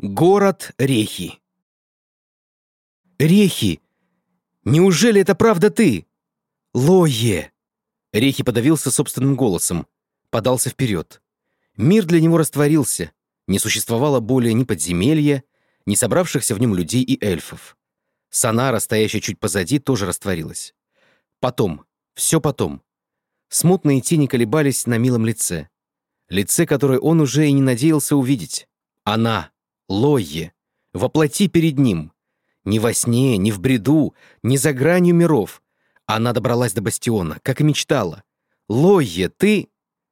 Город Рехи. Рехи! Неужели это правда ты? Лойе! Рехи подавился собственным голосом, подался вперед. Мир для него растворился, не существовало более ни подземелья, ни собравшихся в нем людей и эльфов. Санара, стоящая чуть позади, тоже растворилась. Потом, все потом. Смутные тени колебались на милом лице. Лице, которое он уже и не надеялся увидеть. Она, Лойе, воплоти перед ним. Ни во сне, ни в бреду, ни за гранью миров. Она добралась до бастиона, как и мечтала. «Лойе, ты...»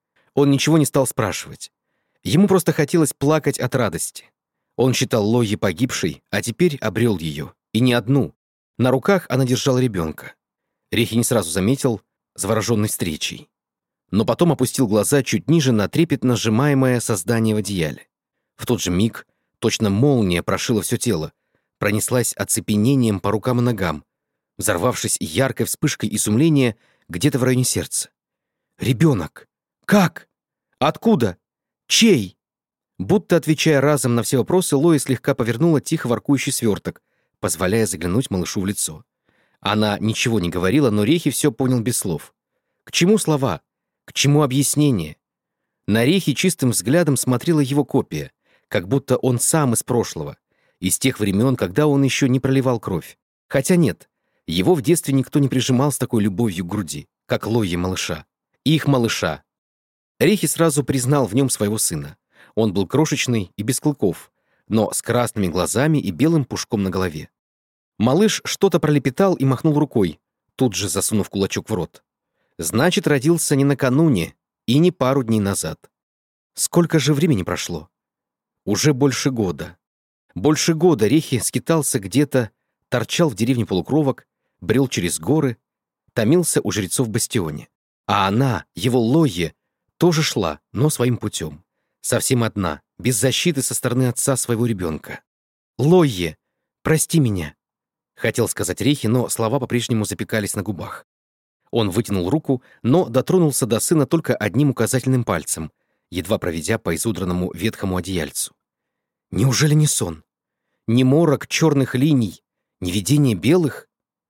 Он ничего не стал спрашивать. Ему просто хотелось плакать от радости. Он считал Лойе погибшей, а теперь обрел ее. И не одну. На руках она держала ребенка. Рехи не сразу заметил, завороженный встречей. Но потом опустил глаза чуть ниже на трепетно сжимаемое создание в одеяле. В тот же миг точно молния прошила все тело, пронеслась оцепенением по рукам и ногам, взорвавшись яркой вспышкой изумления где-то в районе сердца. «Ребенок! Как? Откуда? Чей?» Будто отвечая разом на все вопросы, Лоя слегка повернула тихо воркующий сверток, позволяя заглянуть малышу в лицо. Она ничего не говорила, но Рехи все понял без слов. К чему слова? К чему объяснение? На Рехи чистым взглядом смотрела его копия, как будто он сам из прошлого, из тех времен, когда он еще не проливал кровь. Хотя нет, его в детстве никто не прижимал с такой любовью к груди, как Лойе малыша. Их малыша. Рехи сразу признал в нем своего сына. Он был крошечный и без клыков, но с красными глазами и белым пушком на голове. Малыш что-то пролепетал и махнул рукой, тут же засунув кулачок в рот. Значит, родился не накануне и не пару дней назад. Сколько же времени прошло? Уже больше года. Больше года Рехи скитался где-то, торчал в деревне полукровок, брел через горы, томился у жрецов в бастионе. А она, его Лойе, тоже шла, но своим путем. Совсем одна, без защиты со стороны отца своего ребенка. «Лойе, прости меня», — хотел сказать Рехи, но слова по-прежнему запекались на губах. Он вытянул руку, но дотронулся до сына только одним указательным пальцем, едва проведя по изудранному ветхому одеяльцу. Неужели не сон? Не морок черных линий? Не видение белых?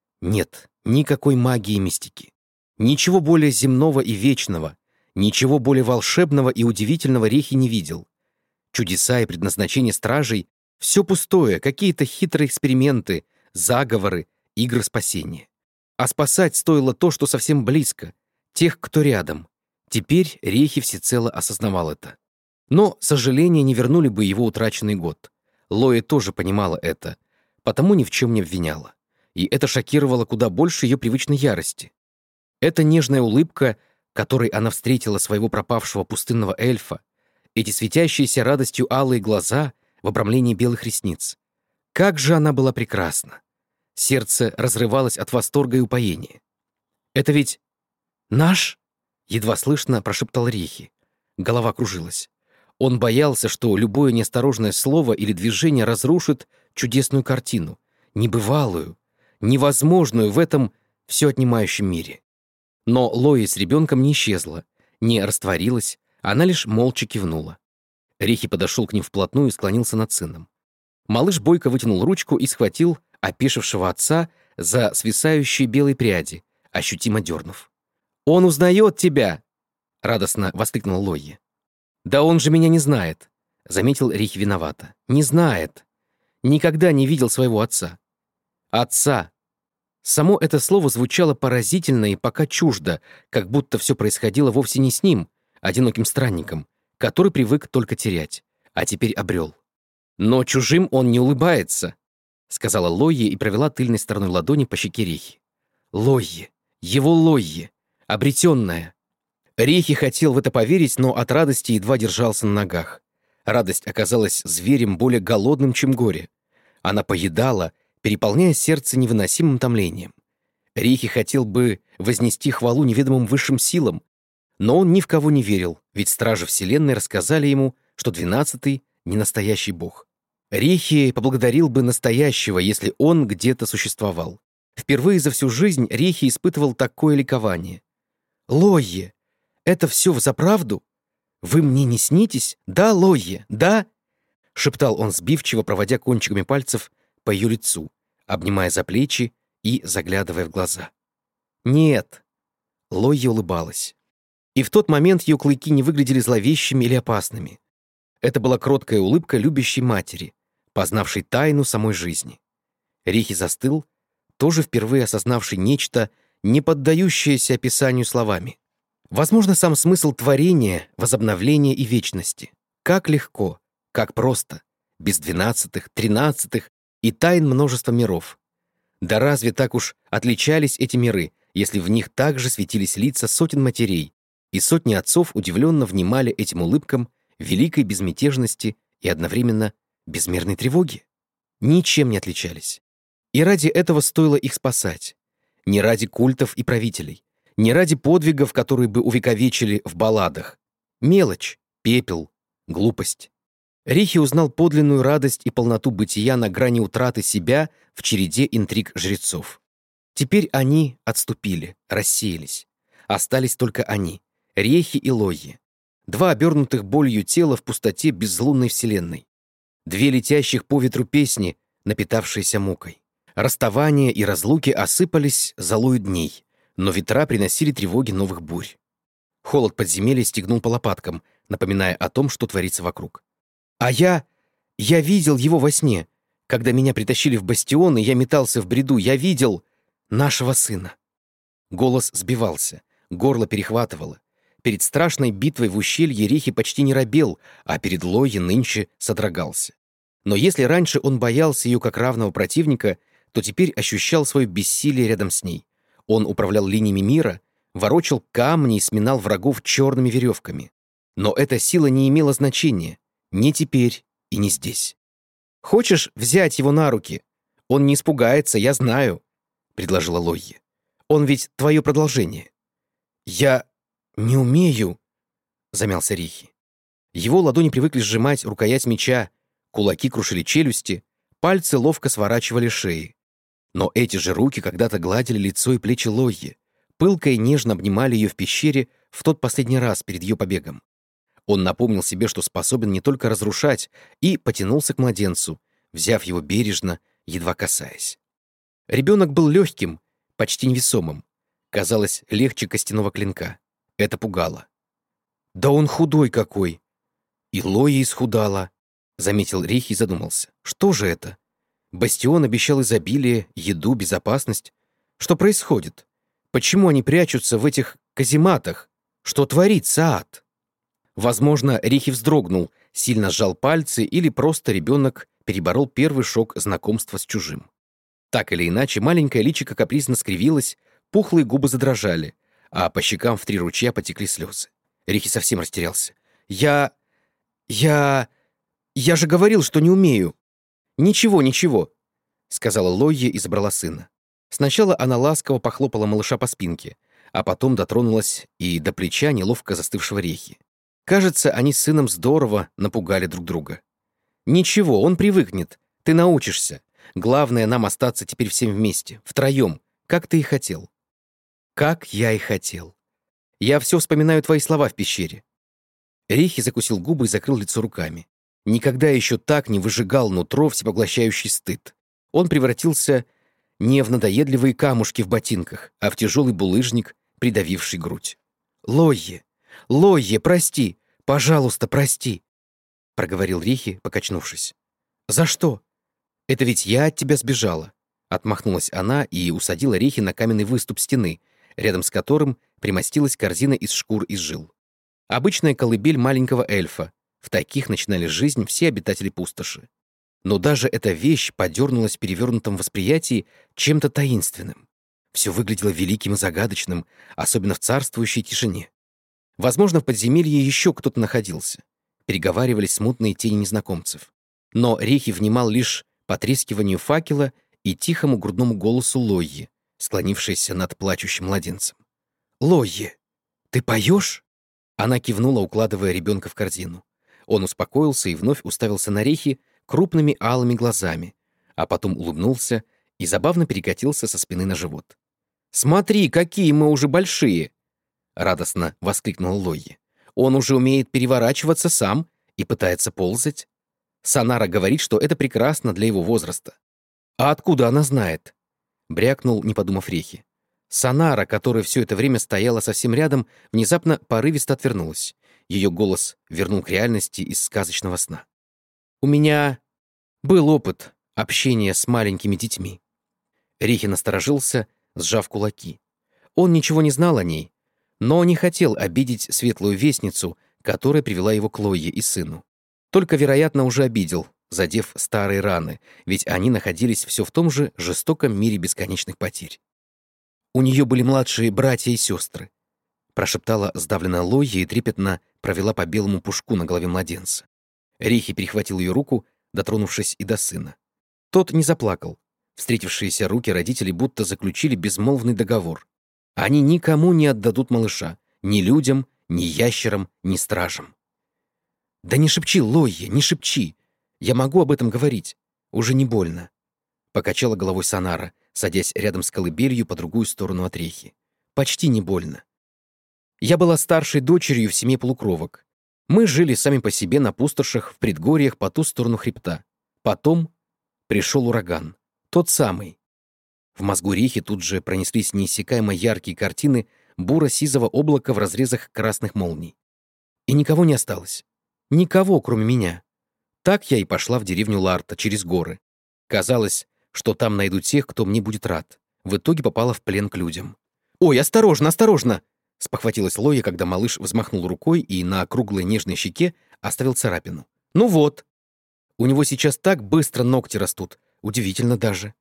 Нет, никакой магии и мистики. Ничего более земного и вечного, ничего более волшебного и удивительного Рехи не видел. Чудеса и предназначение стражей — все пустое, какие-то хитрые эксперименты, заговоры, игры спасения. А спасать стоило то, что совсем близко, тех, кто рядом. Теперь Рехи всецело осознавал это. Но сожаления не вернули бы его утраченный год. Лоя тоже понимала это, потому ни в чем не обвиняла. И это шокировало куда больше ее привычной ярости. Эта нежная улыбка, которой она встретила своего пропавшего пустынного эльфа, эти светящиеся радостью алые глаза в обрамлении белых ресниц. Как же она была прекрасна! Сердце разрывалось от восторга и упоения. «Это ведь наш?» — едва слышно прошептал Рехи. Голова кружилась. Он боялся, что любое неосторожное слово или движение разрушит чудесную картину, небывалую, невозможную в этом все отнимающем мире. Но Лоя с ребенком не исчезла, не растворилась, она лишь молча кивнула. Рехи подошел к ним вплотную и склонился над сыном. Малыш бойко вытянул ручку и схватил опешившего отца за свисающие белые пряди, ощутимо дернув. «Он узнает тебя!» — радостно воскликнул Лойе. «Да он же меня не знает», — заметил Рехи виновато. «Не знает. Никогда не видел своего отца». «Отца». Само это слово звучало поразительно и пока чуждо, как будто все происходило вовсе не с ним, одиноким странником, который привык только терять, а теперь обрел. «Но чужим он не улыбается», — сказала Лойе и провела тыльной стороной ладони по щеке Рехи. «Лойе! Его Лойе! Обретенная!» Рехи хотел в это поверить, но от радости едва держался на ногах. Радость оказалась зверем более голодным, чем горе. Она поедала, переполняя сердце невыносимым томлением. Рехи хотел бы вознести хвалу неведомым высшим силам, но он ни в кого не верил, ведь стражи Вселенной рассказали ему, что 12-й — не настоящий бог. Рехи поблагодарил бы настоящего, если он где-то существовал. Впервые за всю жизнь Рехи испытывал такое ликование. «Лойе! Это все взаправду? Вы мне не снитесь? Да, Лойе, да? шептал он сбивчиво, проводя кончиками пальцев по ее лицу, обнимая за плечи и заглядывая в глаза. «Нет!» — Лойя улыбалась. И в тот момент ее клыки не выглядели зловещими или опасными. Это была кроткая улыбка любящей матери, познавшей тайну самой жизни. Рихи застыл, тоже впервые осознавший нечто, не поддающееся описанию словами. Возможно, сам смысл творения, возобновления и вечности. Как легко, как просто, без 12-х, 13-х и тайн множества миров. Да разве так уж отличались эти миры, если в них также светились лица сотен матерей, и сотни отцов удивленно внимали этим улыбкам великой безмятежности и одновременно безмерной тревоги? Ничем не отличались. И ради этого стоило их спасать. Не ради культов и правителей, не ради подвигов, которые бы увековечили в балладах. Мелочь, пепел, глупость. Рихи узнал подлинную радость и полноту бытия на грани утраты себя в череде интриг жрецов. Теперь они отступили, рассеялись. Остались только они, Рехи и Лойи. Два обернутых болью тела в пустоте безлунной вселенной. Две летящих по ветру песни, напитавшиеся мукой. Расставания и разлуки осыпались золою дней, но ветра приносили тревоги новых бурь. Холод подземелья стегнул по лопаткам, напоминая о том, что творится вокруг. А я видел его во сне. Когда меня притащили в бастион, и я метался в бреду, я видел нашего сына. Голос сбивался, горло перехватывало. Перед страшной битвой в ущелье Рихи почти не робел, а перед Лойей нынче содрогался. Но если раньше он боялся ее как равного противника, то теперь ощущал свое бессилие рядом с ней. Он управлял линиями мира, ворочал камни и сминал врагов черными веревками. Но эта сила не имела значения. Не теперь и не здесь. «Хочешь взять его на руки? Он не испугается, я знаю», — предложила Лойя. «Он ведь твое продолжение». «Я не умею», — замялся Рихи. Его ладони привыкли сжимать рукоять меча, кулаки крушили челюсти, пальцы ловко сворачивали шеи. Но эти же руки когда-то гладили лицо и плечи Лойи, пылко и нежно обнимали ее в пещере в тот последний раз перед ее побегом. Он напомнил себе, что способен не только разрушать, и потянулся к младенцу, взяв его бережно, едва касаясь. Ребенок был легким, почти невесомым. Казалось, легче костяного клинка. Это пугало. «Да он худой какой!» «И Лойя исхудала», — заметил Рихи и задумался. «Что же это? Бастион обещал изобилие, еду, безопасность. Что происходит? Почему они прячутся в этих казематах? Что творится ад?» Возможно, Рихи вздрогнул, сильно сжал пальцы или просто ребенок переборол первый шок знакомства с чужим. Так или иначе, маленькое личико капризно скривилось, пухлые губы задрожали, а по щекам в 3 ручья потекли слезы. Рихи совсем растерялся. Я же говорил, что не умею». «Ничего», — сказала Лойя и забрала сына. Сначала она ласково похлопала малыша по спинке, а потом дотронулась и до плеча неловко застывшего Рехи. Кажется, они с сыном здорово напугали друг друга. «Ничего, он привыкнет. Ты научишься. Главное, нам остаться теперь всем вместе, втроем, как ты и хотел». «Как я и хотел. Я все вспоминаю твои слова в пещере». Рихи закусил губы и закрыл лицо руками. Никогда еще так не выжигал нутро всепоглощающий стыд. Он превратился не в надоедливые камушки в ботинках, а в тяжелый булыжник, придавивший грудь. Лойе, прости! Пожалуйста, прости!» — проговорил Рихи, покачнувшись. «За что? Это ведь я от тебя сбежала!» Отмахнулась она и усадила Рихи на каменный выступ стены, рядом с которым примостилась корзина из шкур и жил. Обычная колыбель маленького эльфа. В таких начинали жизнь все обитатели пустоши. Но даже эта вещь подернулась в перевернутом восприятии чем-то таинственным. Все выглядело великим и загадочным, особенно в царствующей тишине. Возможно, в подземелье еще кто-то находился. Переговаривались смутные тени незнакомцев. Но Рихи внимал лишь потрескиванию факела и тихому грудному голосу Лойи, склонившейся над плачущим младенцем. «Лойе, ты поешь?» Она кивнула, укладывая ребенка в корзину. Он успокоился и вновь уставился на Рихи крупными алыми глазами, а потом улыбнулся и забавно перекатился со спины на живот. «Смотри, какие мы уже большие!» — радостно воскликнул Лойи. «Он уже умеет переворачиваться сам и пытается ползать». Санара говорит, что это прекрасно для его возраста. А откуда она знает? Брякнул, не подумав Рехи. Санара, которая все это время стояла совсем рядом, внезапно порывисто отвернулась. Ее голос вернул к реальности из сказочного сна. «У меня был опыт общения с маленькими детьми». Рехи насторожился, сжав кулаки. Он ничего не знал о ней, но не хотел обидеть светлую вестницу, которая привела его к Лойе и сыну. Только, вероятно, уже обидел, задев старые раны, ведь они находились все в том же жестоком мире бесконечных потерь. «У нее были младшие братья и сестры», — прошептала сдавленная Лойя и трепетно провела по белому пушку на голове младенца. Рихи перехватил ее руку, дотронувшись и до сына. Тот не заплакал. Встретившиеся руки родителей будто заключили безмолвный договор. Они никому не отдадут малыша, ни людям, ни ящерам, ни стражам. «Да не шепчи, Лойя, не шепчи! Я могу об этом говорить. Уже не больно», — покачала головой Санара, садясь рядом с колыбелью по другую сторону от Рехи. «Почти не больно. Я была старшей дочерью в семье полукровок. Мы жили сами по себе на пустошах в предгорьях по ту сторону хребта. Потом пришел ураган. Тот самый». В мозгу Рехи тут же пронеслись неиссякаемо яркие картины буро-сизого облака в разрезах красных молний. И никого не осталось. Никого, кроме меня. Так я и пошла в деревню Ларта через горы. Казалось, что там найду тех, кто мне будет рад. В итоге попала в плен к людям. «Ой, осторожно, осторожно!» — спохватилась Лоя, когда малыш взмахнул рукой и на округлой нежной щеке оставил царапину. «Ну вот! У него сейчас так быстро ногти растут. Удивительно даже.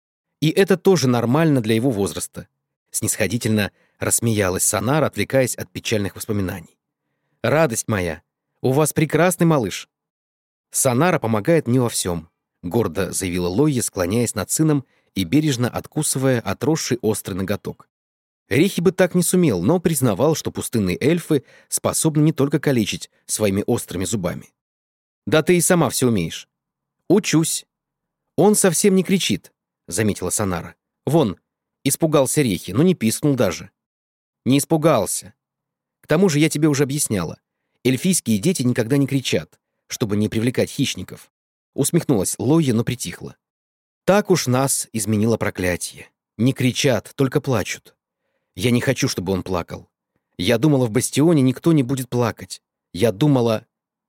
И это тоже нормально для его возраста». Снисходительно рассмеялась Санара, отвлекаясь от печальных воспоминаний. «Радость моя! У вас прекрасный малыш!» «Санара помогает мне во всем», — гордо заявила Лойя, склоняясь над сыном и бережно откусывая отросший острый ноготок. Рихи бы так не сумел, но признавал, что пустынные эльфы способны не только калечить своими острыми зубами. «Да ты и сама все умеешь». «Учусь». «Он совсем не кричит», — заметила Санара. «Вон, испугался Рихи, но не пискнул даже». «Не испугался. К тому же я тебе уже объясняла. Эльфийские дети никогда не кричат, чтобы не привлекать хищников». Усмехнулась Лойя, но притихла. «Так уж нас изменило проклятие. Не кричат, только плачут. Я не хочу, чтобы он плакал. Я думала, в бастионе никто не будет плакать. Я думала...»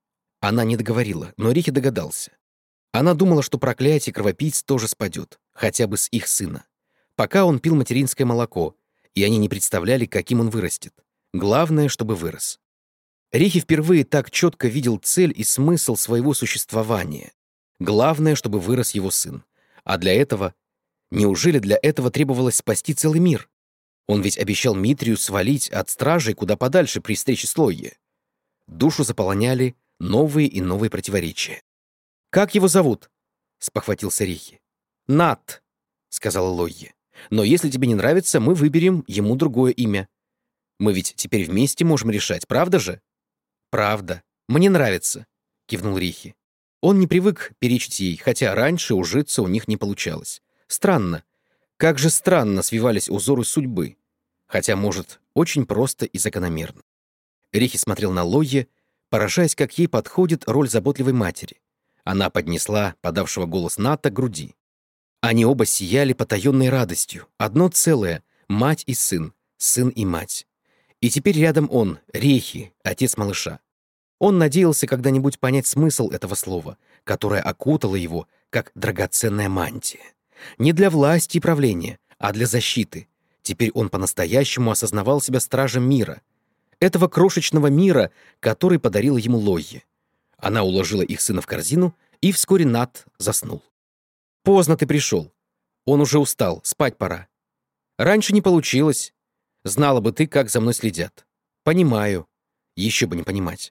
Она не договорила, но Рихи догадался. Она думала, что проклятие кровопийц тоже спадет, хотя бы с их сына. Пока он пил материнское молоко, и они не представляли, каким он вырастет. Главное, чтобы вырос. Рихи впервые так четко видел цель и смысл своего существования. Главное, чтобы вырос его сын. А для этого... Неужели для этого требовалось спасти целый мир? Он ведь обещал Митрию свалить от стражей куда подальше при встрече с Лойе. Душу заполоняли новые и новые противоречия. «Как его зовут?» — спохватился Рихи. «Нат», — сказала Лойе. «Но если тебе не нравится, мы выберем ему другое имя. Мы ведь теперь вместе можем решать, правда же?» «Правда. Мне нравится», — кивнул Рихи. Он не привык перечить ей, хотя раньше ужиться у них не получалось. Странно. Как же странно свивались узоры судьбы. Хотя, может, очень просто и закономерно. Рихи смотрел на Лойе, поражаясь, как ей подходит роль заботливой матери. Она поднесла подавшего голос Ната к груди. Они оба сияли потаенной радостью. Одно целое — мать и сын, сын и мать. И теперь рядом он, Рехи, отец малыша. Он надеялся когда-нибудь понять смысл этого слова, которое окутало его, как драгоценная мантия. Не для власти и правления, а для защиты. Теперь он по-настоящему осознавал себя стражем мира. Этого крошечного мира, который подарила ему Лойе. Она уложила их сына в корзину, и вскоре Нат заснул. «Поздно ты пришел. Он уже устал, спать пора. Раньше не получилось. Знала бы ты, как за мной следят. Понимаю. Еще бы не понимать».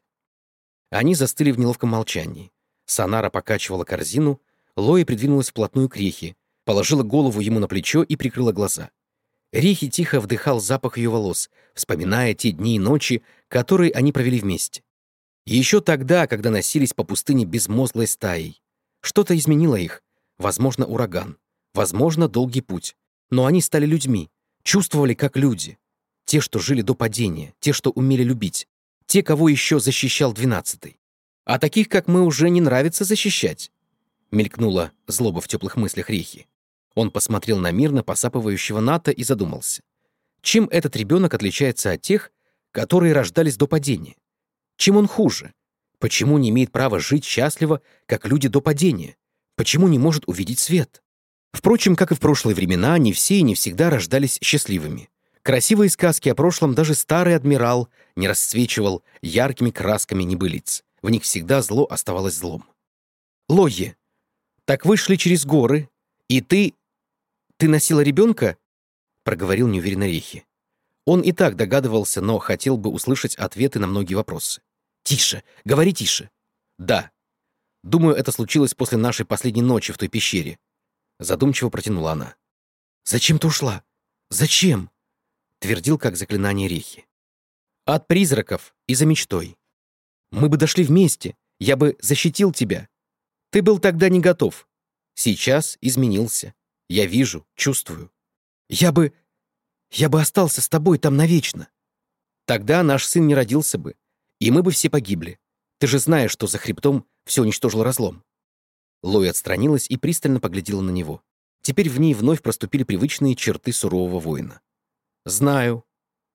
Они застыли в неловком молчании. Санара покачивала корзину, Лоя придвинулась вплотную к Рехи, положила голову ему на плечо и прикрыла глаза. Рехи тихо вдыхал запах ее волос, вспоминая те дни и ночи, которые они провели вместе. Еще тогда, когда носились по пустыне безмозглой стаей. Что-то изменило их. Возможно, ураган. Возможно, долгий путь. Но они стали людьми. Чувствовали, как люди. Те, что жили до падения. Те, что умели любить. Те, кого еще защищал 12-й. А таких, как мы, уже не нравится защищать. Мелькнула злоба в теплых мыслях Рехи. Он посмотрел на мирно посапывающего Ната и задумался. Чем этот ребенок отличается от тех, которые рождались до падения? Чем он хуже? Почему не имеет права жить счастливо, как люди до падения? Почему не может увидеть свет? Впрочем, как и в прошлые времена, не все и не всегда рождались счастливыми. Красивые сказки о прошлом даже старый адмирал не расцвечивал яркими красками небылиц. В них всегда зло оставалось злом. «Лойе, так вы шли через горы, и ты носила ребенка?» — проговорил неуверенно Рехи. Он и так догадывался, но хотел бы услышать ответы на многие вопросы. «Тише! Говори тише!» «Да. Думаю, это случилось после нашей последней ночи в той пещере». Задумчиво протянула она. «Зачем ты ушла? Зачем?» — твердил как заклинание Рехи. «От призраков и за мечтой. Мы бы дошли вместе, я бы защитил тебя. Ты был тогда не готов. Сейчас изменился. Я вижу, чувствую. Я бы остался с тобой там навечно. Тогда наш сын не родился бы, и мы бы все погибли. Ты же знаешь, что за хребтом все уничтожил разлом». Лоя отстранилась и пристально поглядела на него. Теперь в ней вновь проступили привычные черты сурового воина. «Знаю.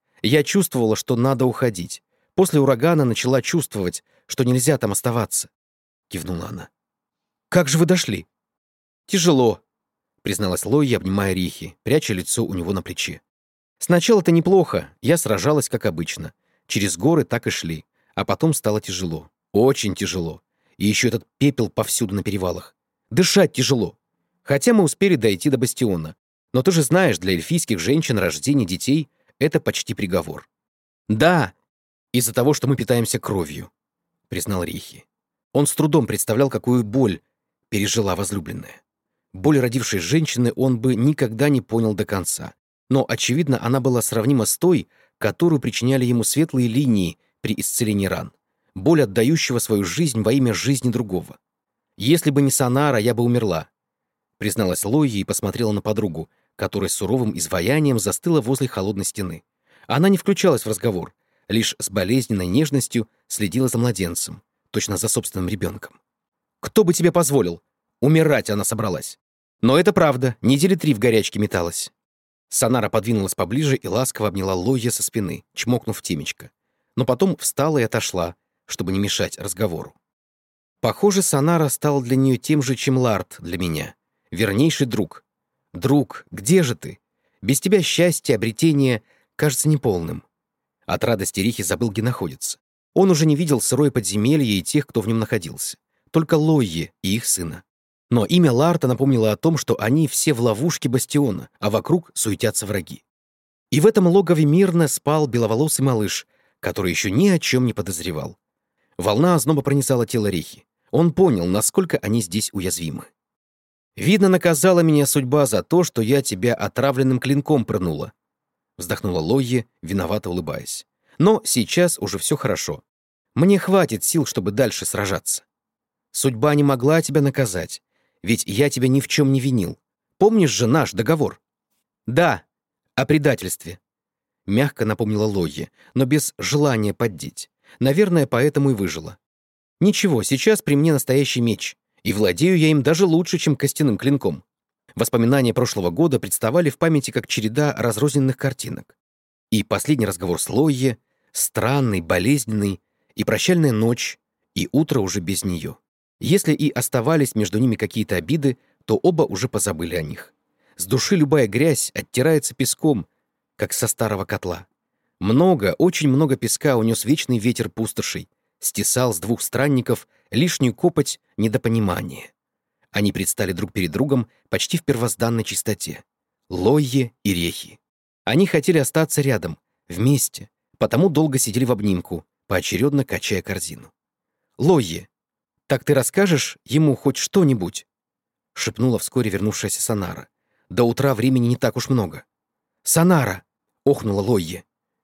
Я чувствовала, что надо уходить. После урагана начала чувствовать, что нельзя там оставаться», — кивнула она. «Как же вы дошли?» «Тяжело», — призналась Лоя, обнимая Рихи, пряча лицо у него на плече. «Сначала-то неплохо, я сражалась, как обычно. Через горы так и шли, а потом стало тяжело. Очень тяжело. И еще этот пепел повсюду на перевалах. Дышать тяжело. Хотя мы успели дойти до бастиона. Но ты же знаешь, для эльфийских женщин рождение детей — это почти приговор». «Да, из-за того, что мы питаемся кровью», — признал Рихи. Он с трудом представлял, какую боль пережила возлюбленная. Боль родившей женщины он бы никогда не понял до конца. Но, очевидно, она была сравнима с той, которую причиняли ему светлые линии при исцелении ран. Боль отдающего свою жизнь во имя жизни другого. «Если бы не Санара, я бы умерла», — призналась Лоя и посмотрела на подругу, которая с суровым изваянием застыла возле холодной стены. Она не включалась в разговор, лишь с болезненной нежностью следила за младенцем, точно за собственным ребенком. «Кто бы тебе позволил? Умирать она собралась. Но это правда, недели 3 в горячке металась». Санара подвинулась поближе и ласково обняла Лойя со спины, чмокнув темечко. Но потом встала и отошла, чтобы не мешать разговору. Похоже, Санара стал для нее тем же, чем Ларт для меня. Вернейший друг. Друг, где же ты? Без тебя счастье, обретение кажется неполным. От радости Рихи забыл, где находится. Он уже не видел сырое подземелье и тех, кто в нем находился. Только Лойе и их сына. Но имя Ларта напомнило о том, что они все в ловушке бастиона, а вокруг суетятся враги. И в этом логове мирно спал беловолосый малыш, который еще ни о чем не подозревал. Волна озноба пронизала тело Рихи. Он понял, насколько они здесь уязвимы. «Видно, наказала меня судьба за то, что я тебя отравленным клинком пырнула», вздохнула Лойе, виновато улыбаясь. «Но сейчас уже все хорошо. Мне хватит сил, чтобы дальше сражаться. Судьба не могла тебя наказать, ведь я тебя ни в чем не винил. Помнишь же наш договор?» «Да, о предательстве», — мягко напомнила Лойе, но без желания поддеть. Наверное, поэтому и выжила. «Ничего, сейчас при мне настоящий меч, и владею я им даже лучше, чем костяным клинком». Воспоминания прошлого года представали в памяти как череда разрозненных картинок. И последний разговор с Лойе, странный, болезненный, и прощальная ночь, и утро уже без нее. Если и оставались между ними какие-то обиды, то оба уже позабыли о них. С души любая грязь оттирается песком, как со старого котла. Много, очень много песка унес вечный ветер пустошей, стесал с двух странников лишнюю копоть недопонимания. Они предстали друг перед другом почти в первозданной чистоте. Лойе и Рехи. Они хотели остаться рядом, вместе, потому долго сидели в обнимку, поочередно качая корзину. «Лойе, так ты расскажешь ему хоть что-нибудь?» — шепнула вскоре вернувшаяся Санара. «До утра времени не так уж много». «Санара!» — охнула Лойе.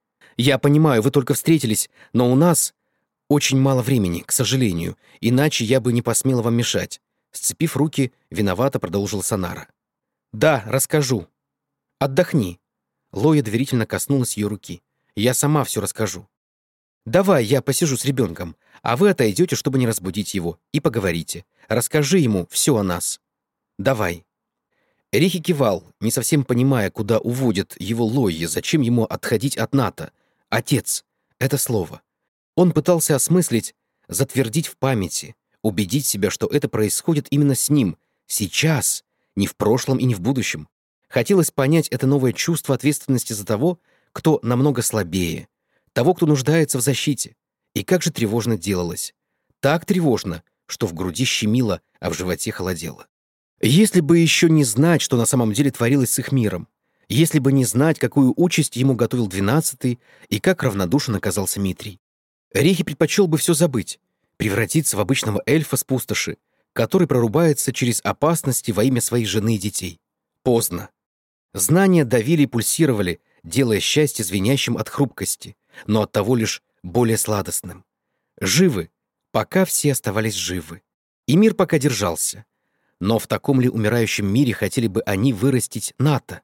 «Я понимаю, вы только встретились, но у нас очень мало времени, к сожалению, иначе я бы не посмела вам мешать». Сцепив руки, виновато продолжила Санара. «Да, расскажу. Отдохни». Лоя доверительно коснулась ее руки. «Я сама все расскажу». Давай я посижу с ребенком, а вы отойдете, чтобы не разбудить его, и поговорите. Расскажи ему все о нас. Давай». Рихи кивал, не совсем понимая, куда уводит его Лойе, зачем ему отходить от Ната. «Отец» — это слово. Он пытался осмыслить, затвердить в памяти, убедить себя, что это происходит именно с ним, сейчас, не в прошлом и не в будущем. Хотелось понять это новое чувство ответственности за того, кто намного слабее, того, кто нуждается в защите. И как же тревожно делалось. Так тревожно, что в груди щемило, а в животе холодело. Если бы еще не знать, что на самом деле творилось с их миром, если бы не знать, какую участь ему готовил 12-й и как равнодушен оказался Митрий. Рихи предпочел бы все забыть, превратиться в обычного эльфа с пустоши, который прорубается через опасности во имя своей жены и детей. Поздно. Знания давили и пульсировали, делая счастье звенящим от хрупкости, но оттого лишь более сладостным. Живы, пока все оставались живы. И мир пока держался. Но в таком ли умирающем мире хотели бы они вырастить Ната?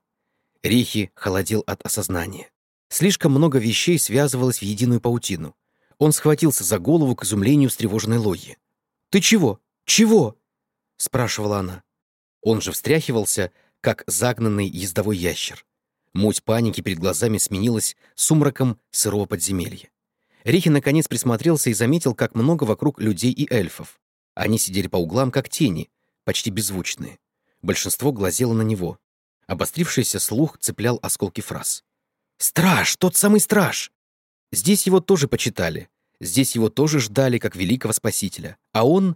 Рихи холодел от осознания. Слишком много вещей связывалось в единую паутину. Он схватился за голову к изумлению встревоженной Лойи. «Ты чего? Чего?» — спрашивала она. Он же встряхивался, как загнанный ездовой ящер. Муть паники перед глазами сменилась сумраком сырого подземелья. Рихи наконец присмотрелся и заметил, как много вокруг людей и эльфов. Они сидели по углам, как тени, почти беззвучные. Большинство глазело на него. Обострившийся слух цеплял осколки фраз. «Страж! Тот самый страж!» Здесь его тоже почитали. Здесь его тоже ждали как великого спасителя. А он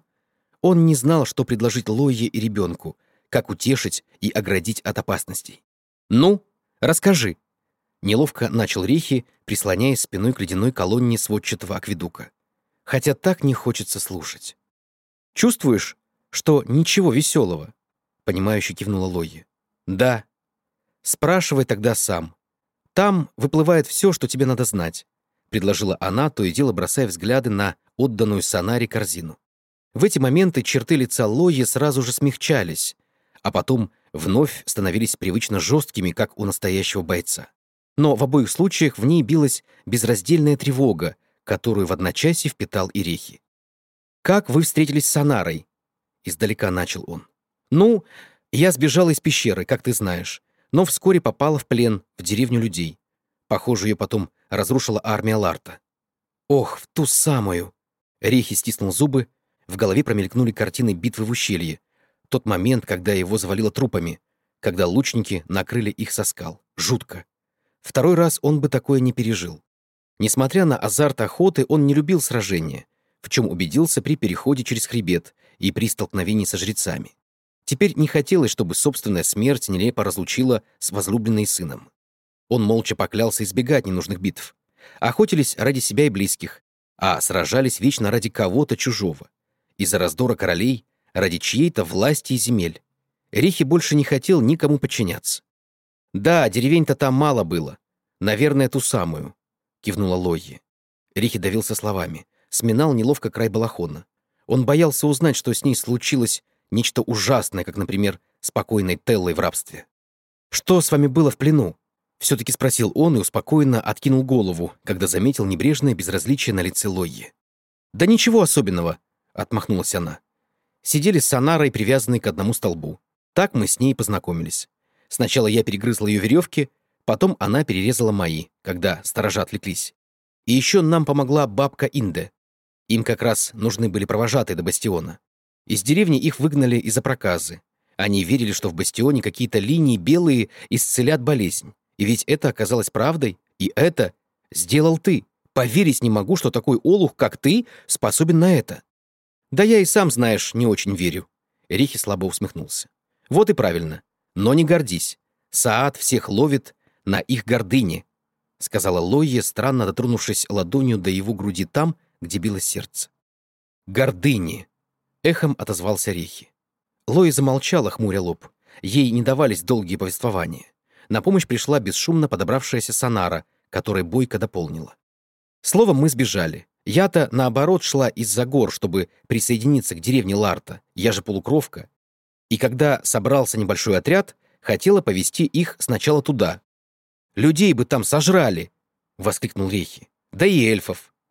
не знал, что предложить Лойе и ребенку, как утешить и оградить от опасностей. «Ну, расскажи!» Неловко начал Рихи, прислоняясь спиной к ледяной колонне сводчатого акведука. Хотя так не хочется слушать. «Чувствуешь, что ничего веселого?» Понимающе кивнула Лойе. «Да. Спрашивай тогда сам. Там выплывает все, что тебе надо знать», предложила она, то и дело бросая взгляды на отданную Санаре корзину. В эти моменты черты лица Лойе сразу же смягчались, а потом вновь становились привычно жесткими, как у настоящего бойца. Но в обоих случаях в ней билась безраздельная тревога, которую в одночасье впитал и Рихи. «Как вы встретились с Санарой?» — издалека начал он. «Ну, я сбежала из пещеры, как ты знаешь, но вскоре попала в плен в деревню людей. Похоже, ее потом разрушила армия Ларта». «Ох, в ту самую!» Рихи стиснул зубы, в голове промелькнули картины битвы в ущелье. Тот момент, когда его завалило трупами, когда лучники накрыли их со скал. Жутко. Второй раз он бы такое не пережил. Несмотря на азарт охоты, он не любил сражения, в чем убедился при переходе через хребет и при столкновении со жрецами. Теперь не хотелось, чтобы собственная смерть нелепо разлучила с возлюбленной сыном. Он молча поклялся избегать ненужных битв. Охотились ради себя и близких, а сражались вечно ради кого-то чужого. Из-за раздора королей, ради чьей-то власти и земель. Рихи больше не хотел никому подчиняться. «Да, деревень-то там мало было. Наверное, ту самую», — кивнула Лойе. Рихи давился словами, сминал неловко край балахона. Он боялся узнать, что с ней случилось нечто ужасное, как, например, с покойной Теллой в рабстве. «Что с вами было в плену?» — все-таки спросил он и успокоенно откинул голову, когда заметил небрежное безразличие на лице Лойе. «Да ничего особенного», — отмахнулась она. «Сидели с Санарой, привязанной к одному столбу. Так мы с ней познакомились. Сначала я перегрызла ее веревки, потом она перерезала мои, когда сторожа отвлеклись. И еще нам помогла бабка Инде. Им как раз нужны были провожатые до бастиона. Из деревни их выгнали из-за проказы. Они верили, что в бастионе какие-то линии белые исцелят болезнь. И ведь это оказалось правдой, и это сделал ты. Поверить не могу, что такой олух, как ты, способен на это». «Да я и сам, знаешь, не очень верю». Рихи слабо усмехнулся. «Вот и правильно. Но не гордись. Саад всех ловит на их гордыне», — сказала Лойе, странно дотронувшись ладонью до его груди там, где билось сердце. «Гордыни!» — эхом отозвался Рихи. Лойе замолчала, хмуря лоб. Ей не давались долгие повествования. На помощь пришла бесшумно подобравшаяся Санара, которая бойко дополнила. «Словом, мы сбежали. Я-то, наоборот, шла из-за гор, чтобы присоединиться к деревне Ларта. Я же полукровка. И когда собрался небольшой отряд, хотела повести их сначала туда. «Людей бы там сожрали!» — воскликнул Рихи. «Да и эльфов!»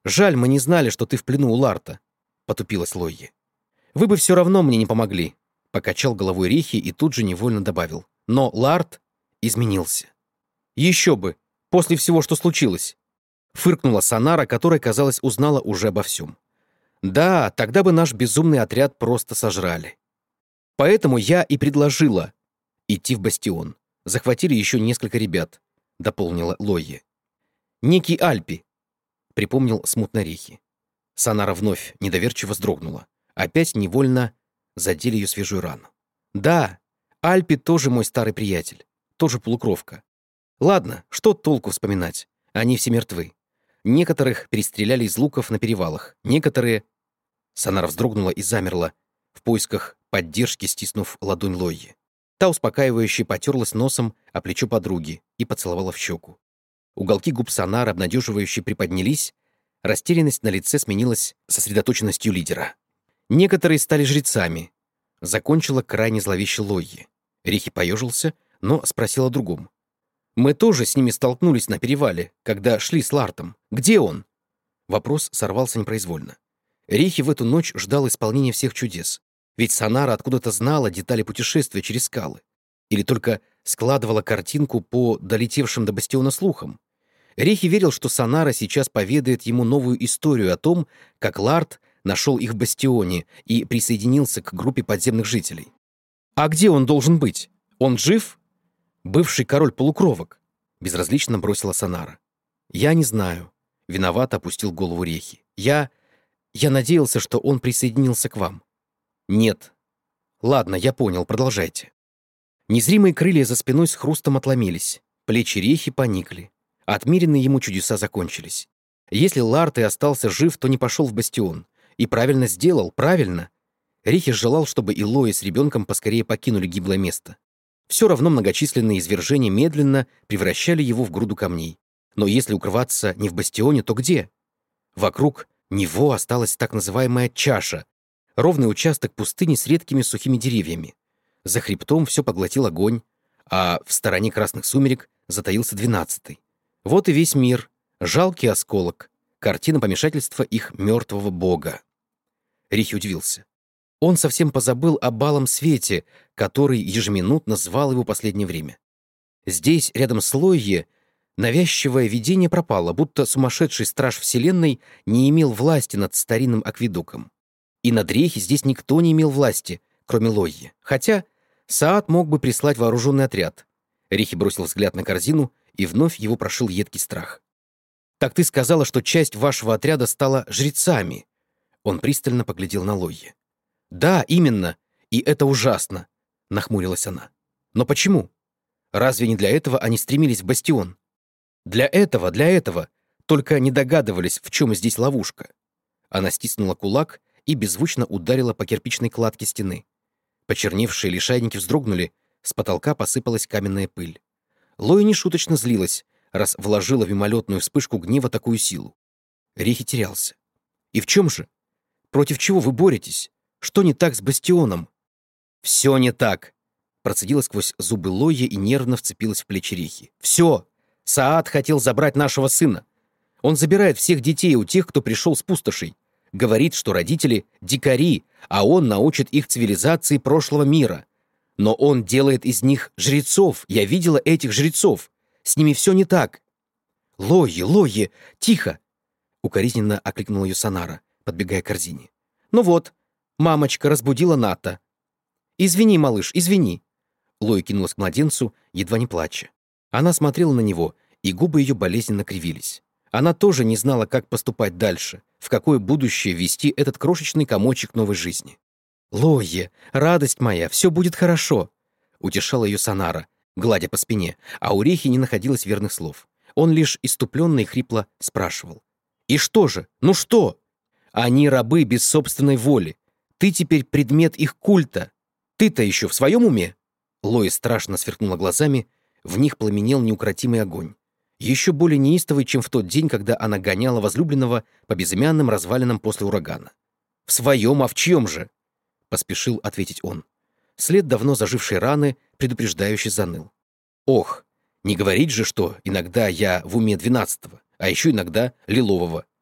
Жаль, мы не знали, что ты в плену у Ларта», — потупилась Лойе. «Вы бы все равно мне не помогли», — покачал головой Рихи и тут же невольно добавил. «Но Ларт изменился». «Еще бы, после всего, что случилось», — фыркнула Санара, которая, казалось, узнала уже обо всем. «Да, тогда бы наш безумный отряд просто сожрали. Поэтому я и предложила идти в бастион. Захватили еще несколько ребят», — дополнила Лойе. «Некий Альпи», — припомнил смутно Рихи. Санара вновь недоверчиво вздрогнула. Опять невольно задели ее свежую рану. «Да, Альпи тоже мой старый приятель, тоже полукровка. Ладно, что толку вспоминать? Они все мертвы. Некоторых перестреляли из луков на перевалах, некоторые...» Санара вздрогнула и замерла, в поисках поддержки стиснув ладонь Лойи. Та успокаивающе потерлась носом о плечо подруги и поцеловала в щеку. Уголки губ Санары обнадеживающе приподнялись, растерянность на лице сменилась сосредоточенностью лидера. Некоторые стали жрецами. Закончила крайне зловеще Лойи. Рихи поежился, но спросил о другом. «Мы тоже с ними столкнулись на перевале, когда шли с Лартом. Где он?» Вопрос сорвался непроизвольно. Рихи в эту ночь ждал исполнения всех чудес. Ведь Санара откуда-то знала детали путешествия через скалы. Или только складывала картинку по долетевшим до бастиона слухам. Рихи верил, что Санара сейчас поведает ему новую историю о том, как Ларт нашел их в бастионе и присоединился к группе подземных жителей. «А где он должен быть? Он жив?» «Бывший король полукровок», — безразлично бросила Санара. «Я не знаю», — виновато опустил голову Рихи. «Я надеялся, что он присоединился к вам». «Нет». «Ладно, я понял, продолжайте». Незримые крылья за спиной с хрустом отломились, плечи Рихи поникли. Отмеренные ему чудеса закончились. Если Ларт и остался жив, то не пошел в бастион. И правильно сделал, правильно. Рихи желал, чтобы и Лоя с ребенком поскорее покинули гиблое место. Все равно многочисленные извержения медленно превращали его в груду камней. Но если укрываться не в бастионе, то где? Вокруг него осталась так называемая чаша, ровный участок пустыни с редкими сухими деревьями. За хребтом все поглотил огонь, а в стороне красных сумерек затаился 12-й. Вот и весь мир, жалкий осколок, картина помешательства их мертвого бога. Рихи удивился. Он совсем позабыл о балом свете, который ежеминутно звал его последнее время. Здесь, рядом с Лойе, навязчивое видение пропало, будто сумасшедший страж Вселенной не имел власти над старинным акведуком. И над Рихи здесь никто не имел власти, кроме Лойи. Хотя Саат мог бы прислать вооруженный отряд. Рихи бросил взгляд на корзину, и вновь его прошил едкий страх. «Так ты сказала, что часть вашего отряда стала жрецами?» Он пристально поглядел на Лойи. «Да, именно, и это ужасно», — нахмурилась она. «Но почему? Разве не для этого они стремились в бастион?» Для этого, только не догадывались, в чем здесь ловушка». Она стиснула кулак и беззвучно ударила по кирпичной кладке стены. Почерневшие лишайники вздрогнули, с потолка посыпалась каменная пыль. Лоя нешуточно злилась, раз вложила в мимолетную вспышку гнева такую силу. Рихи терялся. «И в чем же? Против чего вы боретесь? Что не так с бастионом?» «Все не так», — процедила сквозь зубы Лойя и нервно вцепилась в плечи Рихи. «Все! Саат хотел забрать нашего сына. Он забирает всех детей у тех, кто пришел с пустошей. Говорит, что родители — дикари, а он научит их цивилизации прошлого мира. Но он делает из них жрецов. Я видела этих жрецов. С ними все не так». «Лойе, тихо!» — укоризненно окликнула ее Санара, подбегая к корзине. «Ну вот, мамочка разбудила Ната. Извини, малыш, извини». Лоя кинулась к младенцу, едва не плача. Она смотрела на него, и губы ее болезненно кривились. Она тоже не знала, как поступать дальше, в какое будущее вести этот крошечный комочек новой жизни. «Лойе, радость моя, все будет хорошо», — утешала ее Санара, гладя по спине, а у Рихи не находилось верных слов. Он лишь иступленно и хрипло спрашивал. «И что же? Ну что? Они рабы без собственной воли. Ты теперь предмет их культа. Ты-то еще в своем уме?» Лоя страшно сверкнула глазами, в них пламенел неукротимый огонь. Еще более неистовый, чем в тот день, когда она гоняла возлюбленного по безымянным развалинам после урагана. «В своем, а в чьем же?» — поспешил ответить он. След давно зажившей раны предупреждающе заныл. «Ох, не говорить же, что иногда я в уме 12-го, а еще иногда лилового.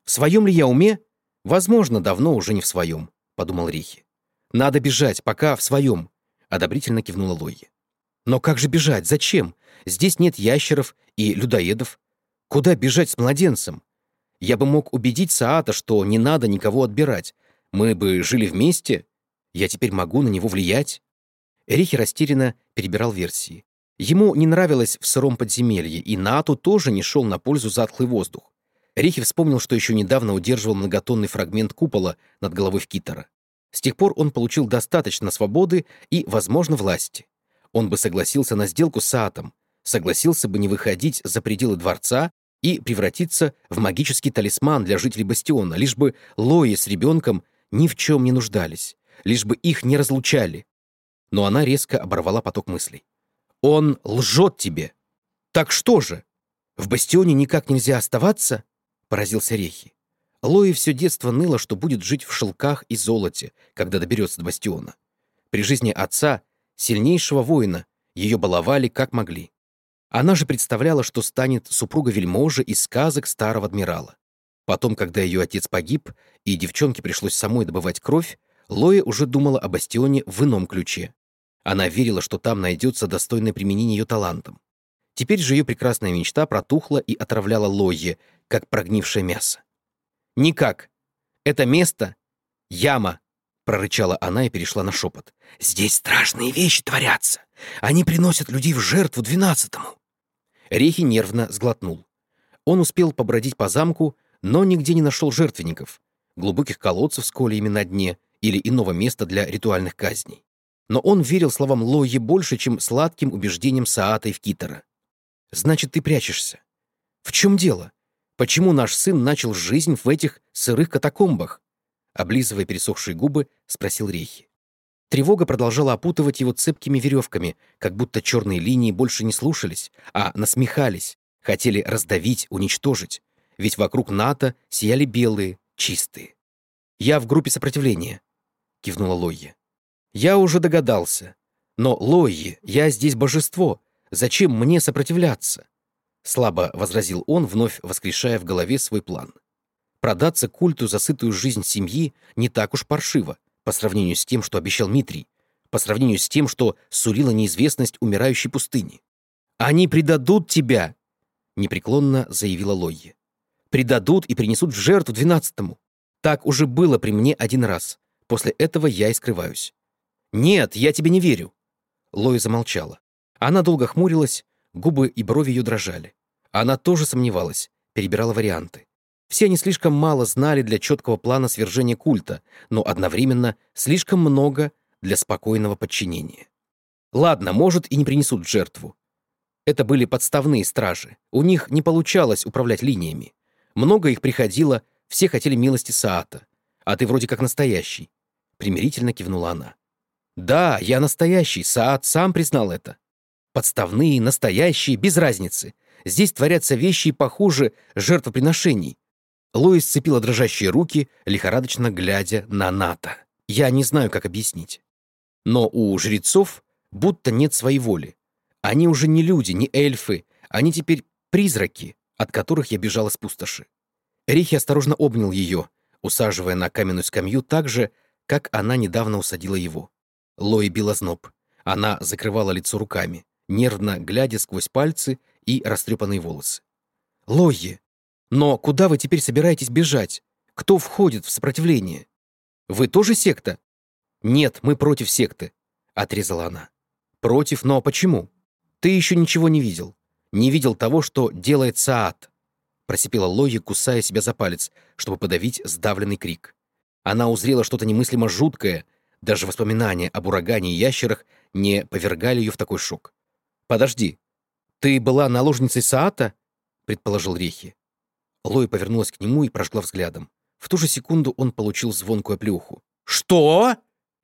В своем ли я уме? Возможно, давно уже не в своем, подумал Рихи. Надо бежать, пока в своем, одобрительно кивнула Лойе. Но как же бежать? Зачем? Здесь нет ящеров и людоедов. Куда бежать с младенцем? Я бы мог убедить Саата, что не надо никого отбирать. Мы бы жили вместе. Я теперь могу на него влиять. Рихи растерянно перебирал версии. Ему не нравилось в сыром подземелье, и Наату тоже не шел на пользу затхлый воздух. Рихи вспомнил, что еще недавно удерживал многотонный фрагмент купола над головой Вкитора. С тех пор он получил достаточно свободы и, возможно, власти. Он бы согласился на сделку с Саатом, согласился бы не выходить за пределы дворца и превратиться в магический талисман для жителей Бастиона, лишь бы Лои с ребенком ни в чем не нуждались, лишь бы их не разлучали. Но она резко оборвала поток мыслей. «Он лжет тебе!» «Так что же? В Бастионе никак нельзя оставаться?» — поразился Рехи. Лои все детство ныла, что будет жить в шелках и золоте, когда доберется до Бастиона. При жизни отца, сильнейшего воина, ее баловали как могли. Она же представляла, что станет супругой вельможи из сказок старого адмирала. Потом, когда ее отец погиб, и девчонке пришлось самой добывать кровь, Лоя уже думала о Бастионе в ином ключе. Она верила, что там найдется достойное применение ее талантам. Теперь же ее прекрасная мечта протухла и отравляла Лойе, как прогнившее мясо. «Никак! Это место — яма!» — прорычала она и перешла на шепот. «Здесь страшные вещи творятся! Они приносят людей в жертву 12-му!» Рехи нервно сглотнул. Он успел побродить по замку, но нигде не нашел жертвенников, глубоких колодцев с кольями на дне или иного места для ритуальных казней. Но он верил словам Лойи больше, чем сладким убеждениям Саата и Вкитора. «Значит, ты прячешься. В чем дело? Почему наш сын начал жизнь в этих сырых катакомбах?» Облизывая пересохшие губы, спросил Рехи. Тревога продолжала опутывать его цепкими веревками, как будто черные линии больше не слушались, а насмехались, хотели раздавить, уничтожить. Ведь вокруг НАТО сияли белые, чистые. «Я в группе сопротивления», — кивнула Лойе. «Я уже догадался. Но, Лойе, я здесь божество. Зачем мне сопротивляться?» Слабо возразил он, вновь воскрешая в голове свой план. Продаться культу за сытую жизнь семьи не так уж паршиво, по сравнению с тем, что обещал Митрий, по сравнению с тем, что сулила неизвестность умирающей пустыни. «Они предадут тебя!» — непреклонно заявила Лойе. «Предадут и принесут в жертву 12-му. Так уже было при мне один раз. После этого я и скрываюсь». «Нет, я тебе не верю». Лойя замолчала. Она долго хмурилась, губы и брови ее дрожали. Она тоже сомневалась, перебирала варианты. Все они слишком мало знали для четкого плана свержения культа, но одновременно слишком много для спокойного подчинения. Ладно, может, и не принесут в жертву. Это были подставные стражи. У них не получалось управлять линиями. Много их приходило, все хотели милости Саата. А ты вроде как настоящий. Примирительно кивнула она. «Да, я настоящий, Саат сам признал это. Подставные, настоящие, без разницы. Здесь творятся вещи и похуже жертвоприношений». Лоис сцепила дрожащие руки, лихорадочно глядя на НАТО. «Я не знаю, как объяснить. Но у жрецов будто нет своей воли. Они уже не люди, не эльфы, они теперь призраки, от которых я бежала с пустоши». Рихи осторожно обнял ее, усаживая на каменную скамью так же, как она недавно усадила его. Лои била зноб. Она закрывала лицо руками, нервно глядя сквозь пальцы и растрепанные волосы. «Лойе, но куда вы теперь собираетесь бежать? Кто входит в сопротивление? Вы тоже секта?» «Нет, мы против секты», — отрезала она. «Против, но почему? Ты еще ничего не видел. Не видел того, что делает Саат», — просипела Лойе, кусая себя за палец, чтобы подавить сдавленный крик. Она узрела что-то немыслимо жуткое. Даже воспоминания об урагане и ящерах не повергали ее в такой шок. «Подожди, ты была наложницей Саата?» — предположил Рехи. Лоя повернулась к нему и прожгла взглядом. В ту же секунду он получил звонкую оплеуху. «Что?»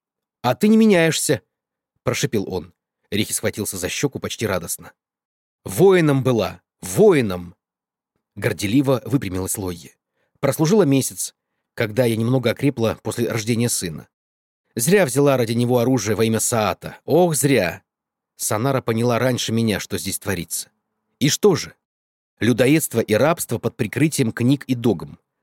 «А ты не меняешься!» — прошепел он. Рехи схватился за щеку почти радостно. «Воином была! Воином!» Горделиво выпрямилась Лойе. «Прослужила месяц, когда я немного окрепла после рождения сына. Зря взяла ради него оружие во имя Саата. Ох, зря!» Санара поняла раньше меня, что здесь творится. И что же? Людоедство и рабство под прикрытием книг и догм.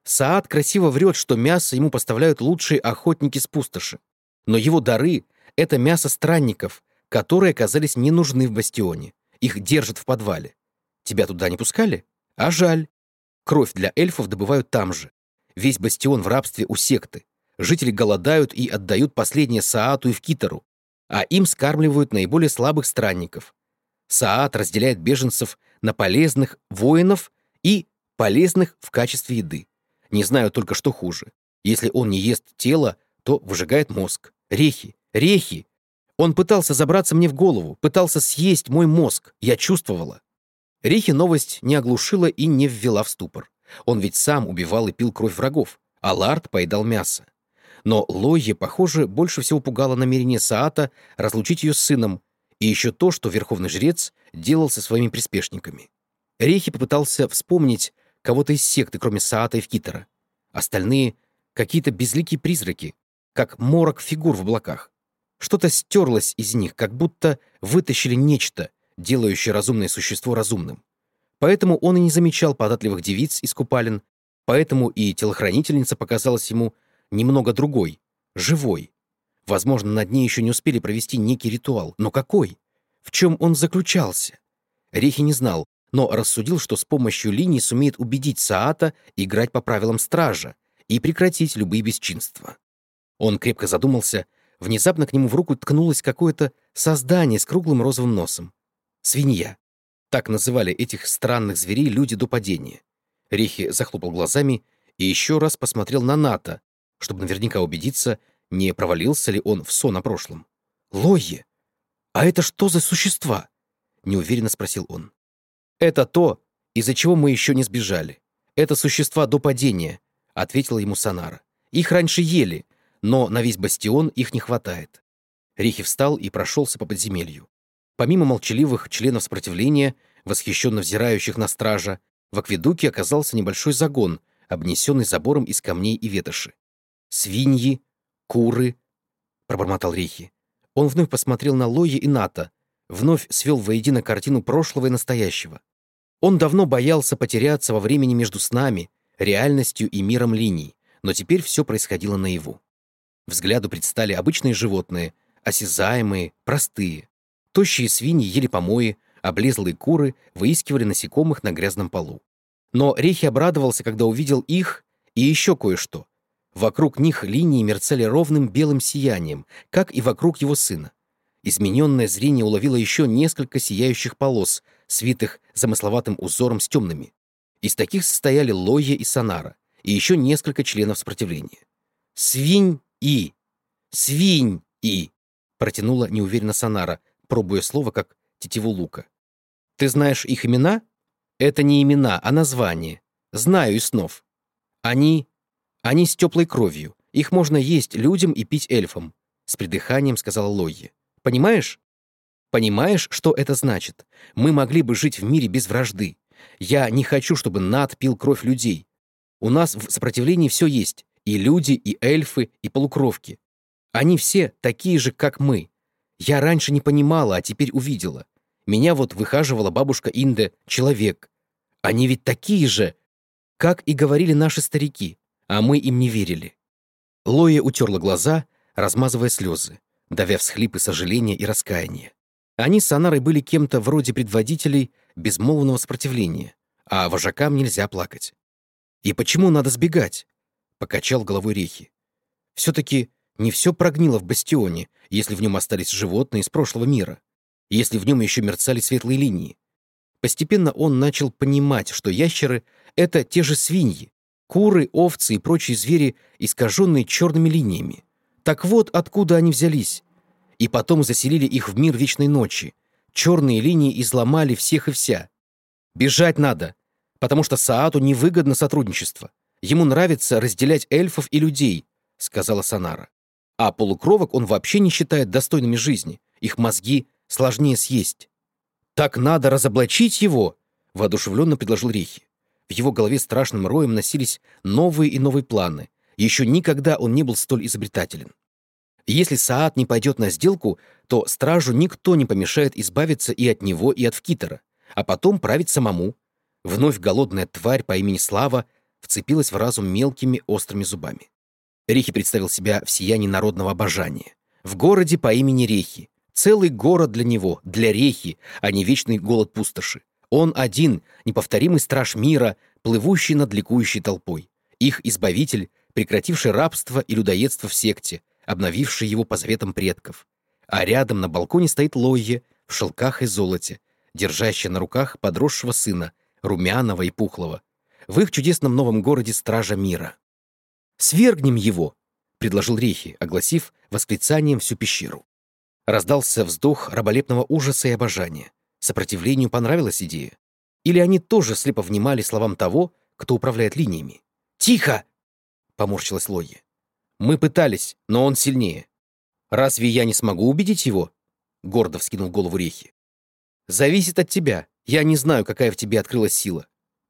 Саат красиво врет, что мясо ему поставляют лучшие охотники с пустоши. Но его дары — это мясо странников, которые оказались не нужны в бастионе. Их держат в подвале. Тебя туда не пускали? А жаль. Кровь для эльфов добывают там же. Весь бастион в рабстве у секты. Жители голодают и отдают последнее Саату и Вкитару, а им скармливают наиболее слабых странников. Саат разделяет беженцев на полезных воинов и полезных в качестве еды. Не знаю только, что хуже. Если он не ест тело, то выжигает мозг. Рехи, рехи! Он пытался забраться мне в голову, пытался съесть мой мозг. Я чувствовала. Рехи новость не оглушила и не ввела в ступор. Он ведь сам убивал и пил кровь врагов, а Лард поедал мясо. Но Лойе, похоже, больше всего пугало намерение Саата разлучить ее с сыном, и еще то, что верховный жрец делал со своими приспешниками. Рехи попытался вспомнить кого-то из секты, кроме Саата и Вкитара. Остальные — какие-то безликие призраки, как морок фигур в облаках. Что-то стерлось из них, как будто вытащили нечто, делающее разумное существо разумным. Поэтому он и не замечал податливых девиц из купалин, поэтому и телохранительница показалась ему немного другой, живой. Возможно, над ней еще не успели провести некий ритуал. Но какой? В чем он заключался? Рехи не знал, но рассудил, что с помощью линии сумеет убедить Саата играть по правилам стража и прекратить любые бесчинства. Он крепко задумался. Внезапно к нему в руку ткнулось какое-то создание с круглым розовым носом. Свинья. Так называли этих странных зверей люди до падения. Рехи захлопал глазами и еще раз посмотрел на Ната, чтобы наверняка убедиться, не провалился ли он в сон о прошлом. «Лойе! А это что за существа?» — неуверенно спросил он. «Это то, из-за чего мы еще не сбежали. Это существа до падения», — ответила ему Санара. «Их раньше ели, но на весь бастион их не хватает». Рехи встал и прошелся по подземелью. Помимо молчаливых членов сопротивления, восхищенно взирающих на стража, в акведуке оказался небольшой загон, обнесенный забором из камней и ветоши. «Свиньи, куры», — пробормотал Рехи. Он вновь посмотрел на Лойе и Ната, вновь свел воедино картину прошлого и настоящего. Он давно боялся потеряться во времени между снами, реальностью и миром линий, но теперь все происходило наяву. Взгляду предстали обычные животные, осязаемые, простые. Тощие свиньи ели помои, облезлые куры выискивали насекомых на грязном полу. Но Рехи обрадовался, когда увидел их и еще кое-что. Вокруг них линии мерцали ровным белым сиянием, как и вокруг его сына. Измененное зрение уловило еще несколько сияющих полос, свитых замысловатым узором с темными. Из таких состояли Лойе и Санара, и еще несколько членов сопротивления. «Свинь-и! Свинь-и!» протянула неуверенно Санара, пробуя слово, как тетиву лука. «Ты знаешь их имена?» «Это не имена, а название. Знаю из снов. Они с теплой кровью. Их можно есть людям и пить эльфам», — с придыханием сказала Лойе. «Понимаешь? Понимаешь, что это значит? Мы могли бы жить в мире без вражды. Я не хочу, чтобы Нат пил кровь людей. У нас в сопротивлении все есть. И люди, и эльфы, и полукровки. Они все такие же, как мы. Я раньше не понимала, а теперь увидела. Меня вот выхаживала бабушка Инде, человек. Они ведь такие же, как и говорили наши старики, а мы им не верили». Лоя утерла глаза, размазывая слезы, давя всхлипы сожаления и раскаяния. Они с Санарой были кем-то вроде предводителей безмолвного сопротивления, а вожакам нельзя плакать. «И почему надо сбегать?» — покачал головой Рехи. «Все-таки не все прогнило в бастионе, если в нем остались животные из прошлого мира, если в нем еще мерцали светлые линии. Постепенно он начал понимать, что ящеры — это те же свиньи, куры, овцы и прочие звери, искаженные черными линиями. Так вот, откуда они взялись. И потом заселили их в мир вечной ночи. Черные линии изломали всех и вся. Бежать надо, потому что Саату невыгодно сотрудничество. Ему нравится разделять эльфов и людей», — сказала Санара. «А полукровок он вообще не считает достойными жизни. Их мозги сложнее съесть». «Так надо разоблачить его!» — воодушевленно предложил Рехи. В его голове страшным роем носились новые и новые планы. Еще никогда он не был столь изобретателен. Если Саат не пойдет на сделку, то стражу никто не помешает избавиться и от него, и от Вкитара, а потом править самому. Вновь голодная тварь по имени Слава вцепилась в разум мелкими острыми зубами. Рехи представил себя в сиянии народного обожания. В городе по имени Рехи. Целый город для него, для Рехи, а не вечный голод пустоши. Он один, неповторимый страж мира, плывущий над ликующей толпой. Их избавитель, прекративший рабство и людоедство в секте, обновивший его по заветам предков. А рядом на балконе стоит Лойе в шелках и золоте, держащая на руках подросшего сына, румяного и пухлого. В их чудесном новом городе стража мира. «Свергнем его!» — предложил Рехи, огласив восклицанием всю пещеру. Раздался вздох раболепного ужаса и обожания. Сопротивлению понравилась идея. Или они тоже слепо внимали словам того, кто управляет линиями? «Тихо!» — поморщилась Лойе. «Мы пытались, но он сильнее. Разве я не смогу убедить его?» — гордо вскинул голову Рехи. «Зависит от тебя. Я не знаю, какая в тебе открылась сила.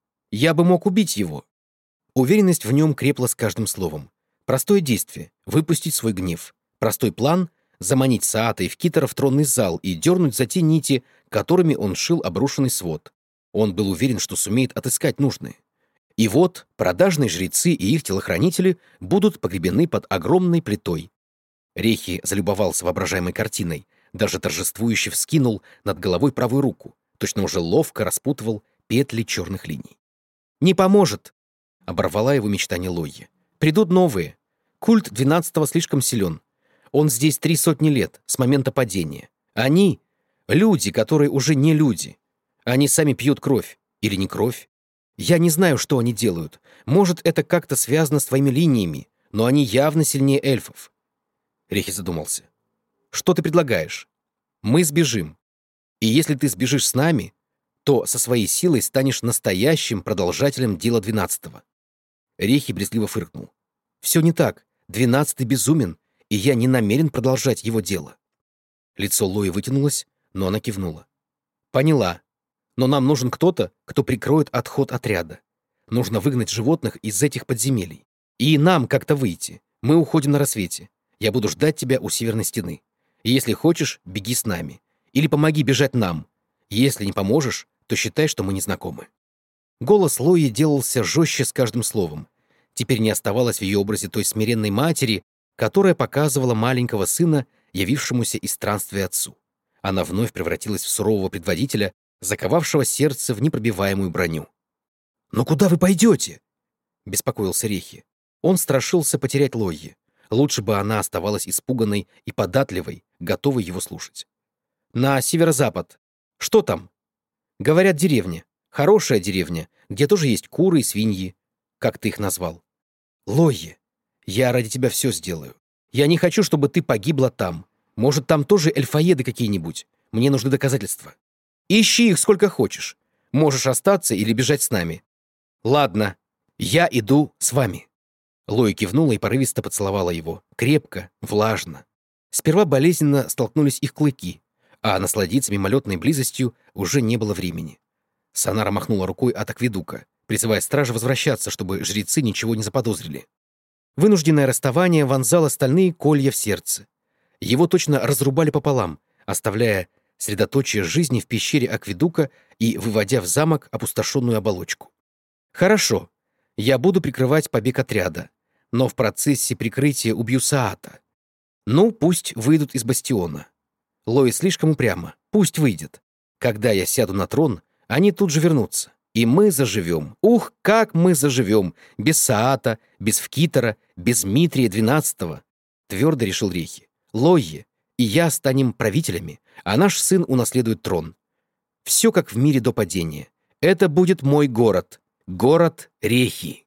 Я бы мог убить его». Уверенность в нем крепла с каждым словом. Простое действие — выпустить свой гнев. Простой план — заманить Саата и Вкитера в тронный зал и дернуть за те нити, которыми он шил обрушенный свод. Он был уверен, что сумеет отыскать нужные. И вот продажные жрецы и их телохранители будут погребены под огромной плитой. Рехи залюбовался воображаемой картиной, даже торжествующе вскинул над головой правую руку, точно уже ловко распутывал петли черных линий. «Не поможет!» — оборвала его мечтание Лойе. «Придут новые. Культ 12-го слишком силен. Он здесь 300 лет, с момента падения. Они — люди, которые уже не люди. Они сами пьют кровь. Или не кровь. Я не знаю, что они делают. Может, это как-то связано с твоими линиями, но они явно сильнее эльфов». Рехи задумался. «Что ты предлагаешь? Мы сбежим. И если ты сбежишь с нами, то со своей силой станешь настоящим продолжателем дела 12-го». Рехи брезгливо фыркнул. «Все не так. 12-й безумен, и я не намерен продолжать его дело». Лицо Лои вытянулось, но она кивнула. «Поняла. Но нам нужен кто-то, кто прикроет отход отряда. Нужно выгнать животных из этих подземелий. И нам как-то выйти. Мы уходим на рассвете. Я буду ждать тебя у северной стены. И если хочешь, беги с нами. Или помоги бежать нам. Если не поможешь, то считай, что мы не знакомы». Голос Лои делался жестче с каждым словом. Теперь не оставалось в ее образе той смиренной матери, которая показывала маленького сына, явившемуся из странствия отцу. Она вновь превратилась в сурового предводителя, заковавшего сердце в непробиваемую броню. «Но куда вы пойдете?» — беспокоился Рехи. Он страшился потерять Лойе. Лучше бы она оставалась испуганной и податливой, готовой его слушать. «На северо-запад. Что там?» «Говорят, деревня. Хорошая деревня, где тоже есть куры и свиньи. Как ты их назвал?» «Лойе, я ради тебя все сделаю. Я не хочу, чтобы ты погибла там. Может, там тоже эльфоеды какие-нибудь. Мне нужны доказательства. Ищи их сколько хочешь. Можешь остаться или бежать с нами. Ладно, я иду с вами». Лои кивнула и порывисто поцеловала его. Крепко, влажно. Сперва болезненно столкнулись их клыки, а насладиться мимолетной близостью уже не было времени. Санара махнула рукой от акведука, призывая стража возвращаться, чтобы жрецы ничего не заподозрили. Вынужденное расставание вонзало стальные колья в сердце. Его точно разрубали пополам, оставляя средоточие жизни в пещере акведука и выводя в замок опустошенную оболочку. «Хорошо, я буду прикрывать побег отряда, но в процессе прикрытия убью Саата. Ну, пусть выйдут из бастиона. Лои слишком упряма, пусть выйдет. Когда я сяду на трон, они тут же вернутся. И мы заживем. Ух, как мы заживем! Без Саата, без Вкитера, без Митрия 12-го. Твердо решил Рехи. Лойе и я станем правителями, а наш сын унаследует трон. Все как в мире до падения. Это будет мой город. Город Рехи.